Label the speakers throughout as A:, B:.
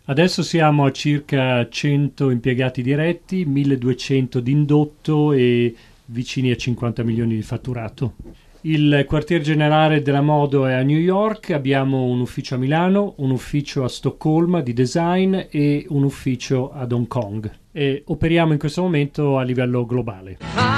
A: Adesso siamo a circa 100 impiegati diretti, 1200 di indotto e vicini a 50 milioni di fatturato. Il quartier generale della Modo è a New York, abbiamo un ufficio a Milano, un ufficio a Stoccolma di design e un ufficio ad Hong Kong. E operiamo in questo momento a livello globale.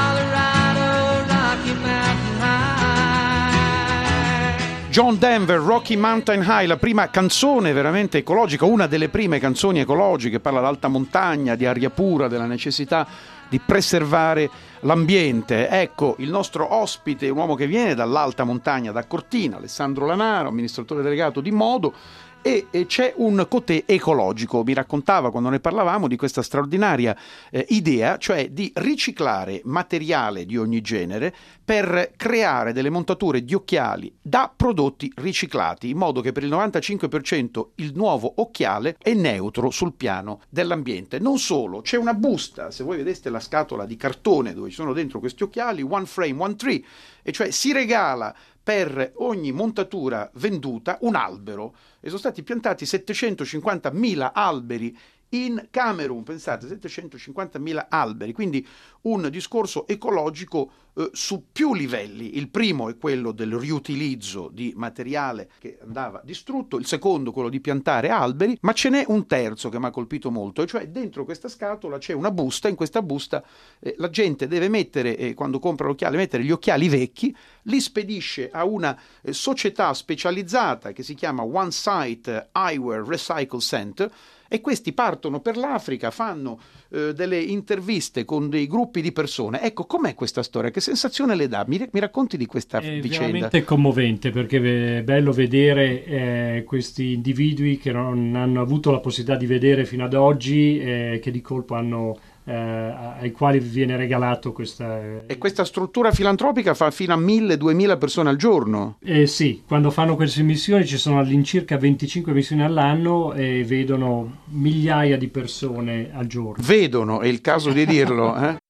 B: John Denver, Rocky Mountain High, la prima canzone veramente ecologica, una delle prime canzoni ecologiche, parla d'alta montagna, di aria pura, della necessità di preservare l'ambiente. Ecco, il nostro ospite, un uomo che viene dall'alta montagna, da Cortina, Alessandro Lanaro, amministratore delegato di Modo, e c'è un côté ecologico. Mi raccontava, quando ne parlavamo, di questa straordinaria idea, cioè di riciclare materiale di ogni genere per creare delle montature di occhiali da prodotti riciclati, in modo che per il 95% il nuovo occhiale è neutro sul piano dell'ambiente. Non solo, c'è una busta, se voi vedeste la scatola di cartone dove ci sono dentro questi occhiali, one frame, one tree, e cioè si regala per ogni montatura venduta un albero, e sono stati piantati 750.000 alberi in Camerun, pensate, 750.000 alberi, quindi un discorso ecologico su più livelli. Il primo è quello del riutilizzo di materiale che andava distrutto, il secondo quello di piantare alberi, ma ce n'è un terzo che mi ha colpito molto, e cioè dentro questa scatola c'è una busta. In questa busta la gente deve mettere, quando compra l'occhiale, mettere gli occhiali vecchi, li spedisce a una società specializzata che si chiama One Sight Eyewear Recycle Center, e questi partono per l'Africa, fanno delle interviste con dei gruppi di persone. Ecco, com'è questa storia? Che sensazione le dà? Mi racconti di questa vicenda?
A: È veramente commovente, perché è bello vedere questi individui che non hanno avuto la possibilità di vedere fino ad oggi, che di colpo hanno ai quali viene regalato questa...
B: E questa struttura filantropica fa fino a 1.000-2.000 persone al giorno?
A: Sì, quando fanno queste missioni ci sono all'incirca 25 missioni all'anno e vedono migliaia di persone al giorno.
B: Vedono, è il caso di dirlo.